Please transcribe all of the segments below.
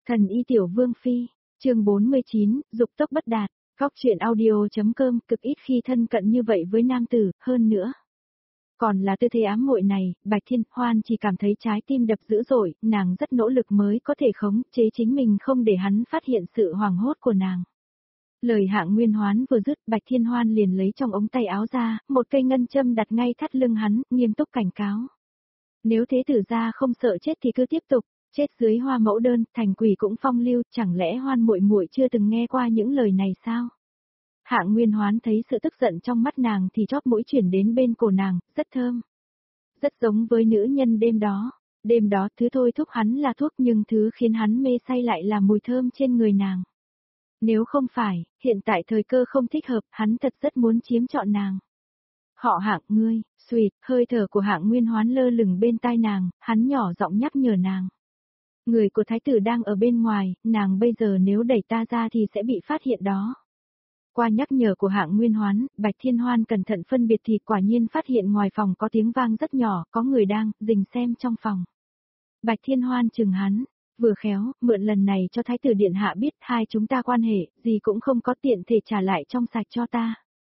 Thần y tiểu vương phi, chương 49, dục tốc bất đạt, góc truyện audio.com cực ít khi thân cận như vậy với nam tử, hơn nữa. Còn là tư thế ám muội này, Bạch Thiên Hoan chỉ cảm thấy trái tim đập dữ dội, nàng rất nỗ lực mới có thể khống chế chính mình không để hắn phát hiện sự hoảng hốt của nàng. Lời Hạng Nguyên Hoán vừa dứt, Bạch Thiên Hoan liền lấy trong ống tay áo ra, một cây ngân châm đặt ngay thắt lưng hắn, nghiêm túc cảnh cáo. Nếu thế tử gia không sợ chết thì cứ tiếp tục, chết dưới hoa mẫu đơn, thành quỷ cũng phong lưu, chẳng lẽ Hoan muội muội chưa từng nghe qua những lời này sao? Hạng Nguyên Hoán thấy sự tức giận trong mắt nàng thì chóp mũi chuyển đến bên cổ nàng, rất thơm. Rất giống với nữ nhân đêm đó. Đêm đó thứ thôi thúc hắn là thuốc nhưng thứ khiến hắn mê say lại là mùi thơm trên người nàng. Nếu không phải, hiện tại thời cơ không thích hợp, hắn thật rất muốn chiếm trọn nàng. Họ Hạng ngươi, xùyt, hơi thở của Hạng Nguyên Hoán lơ lửng bên tai nàng, hắn nhỏ giọng nhắc nhở nàng. Người của thái tử đang ở bên ngoài, nàng bây giờ nếu đẩy ta ra thì sẽ bị phát hiện đó. Qua nhắc nhở của Hạng Nguyên Hoán, Bạch Thiên Hoan cẩn thận phân biệt thì quả nhiên phát hiện ngoài phòng có tiếng vang rất nhỏ, có người đang rình xem trong phòng. Bạch Thiên Hoan chừng hắn, vừa khéo, mượn lần này cho thái tử điện hạ biết hai chúng ta quan hệ, gì cũng không có tiện thể trả lại trong sạch cho ta.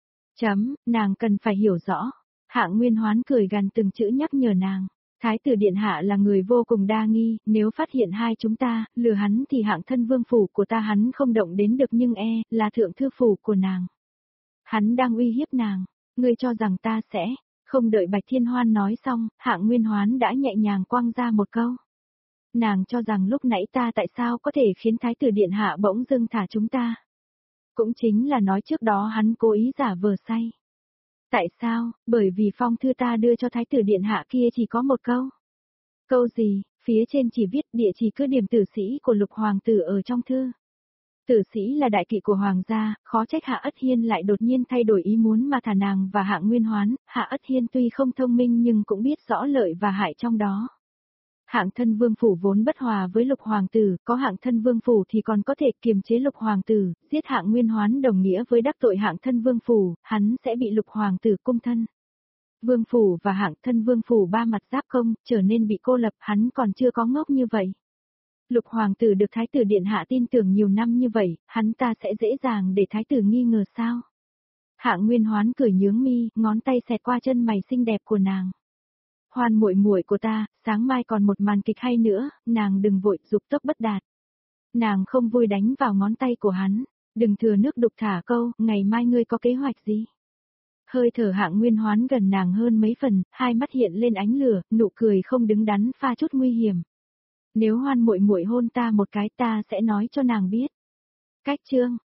Nàng cần phải hiểu rõ. Hạng Nguyên Hoán cười gằn từng chữ nhắc nhở nàng. Thái tử điện hạ là người vô cùng đa nghi, nếu phát hiện hai chúng ta, lừa hắn thì Hạng thân vương phủ của ta hắn không động đến được nhưng là thượng thư phủ của nàng. Hắn đang uy hiếp nàng, ngươi cho rằng ta sẽ, không đợi Bạch Thiên Hoan nói xong, Hạng Nguyên Hoán đã nhẹ nhàng quăng ra một câu. Nàng cho rằng lúc nãy ta tại sao có thể khiến thái tử điện hạ bỗng dưng thả chúng ta. Cũng chính là nói trước đó hắn cố ý giả vờ say. Tại sao? Bởi vì phong thư ta đưa cho thái tử điện hạ kia chỉ có một câu. Câu gì? Phía trên chỉ viết địa chỉ cứ điểm tử sĩ của Lục hoàng tử ở trong thư. Tử sĩ là đại kỵ của hoàng gia, khó trách Hạ Ất Hiên lại đột nhiên thay đổi ý muốn mà thả nàng và Hạng Nguyên Hoán. Hạ Ất Hiên tuy không thông minh nhưng cũng biết rõ lợi và hại trong đó. Hạng thân vương phủ vốn bất hòa với Lục hoàng tử, có Hạng thân vương phủ thì còn có thể kiềm chế Lục hoàng tử, giết Hạng Nguyên Hoán đồng nghĩa với đắc tội Hạng thân vương phủ, hắn sẽ bị Lục hoàng tử cung thân. Vương phủ và Hạng thân vương phủ ba mặt giáp công, trở nên bị cô lập, hắn còn chưa có ngốc như vậy. Lục hoàng tử được thái tử điện hạ tin tưởng nhiều năm như vậy, hắn ta sẽ dễ dàng để thái tử nghi ngờ sao? Hạng Nguyên Hoán cười nhướng mi, ngón tay xẹt qua chân mày xinh đẹp của nàng. Hoan muội muội của ta, sáng mai còn một màn kịch hay nữa, nàng đừng vội, dục tốc bất đạt. Nàng không vui đánh vào ngón tay của hắn, đừng thừa nước đục thả câu, ngày mai ngươi có kế hoạch gì? Hơi thở Hạng Nguyên Hoán gần nàng hơn mấy phần, hai mắt hiện lên ánh lửa, nụ cười không đứng đắn pha chút nguy hiểm. Nếu Hoan muội muội hôn ta một cái ta sẽ nói cho nàng biết. Cách chương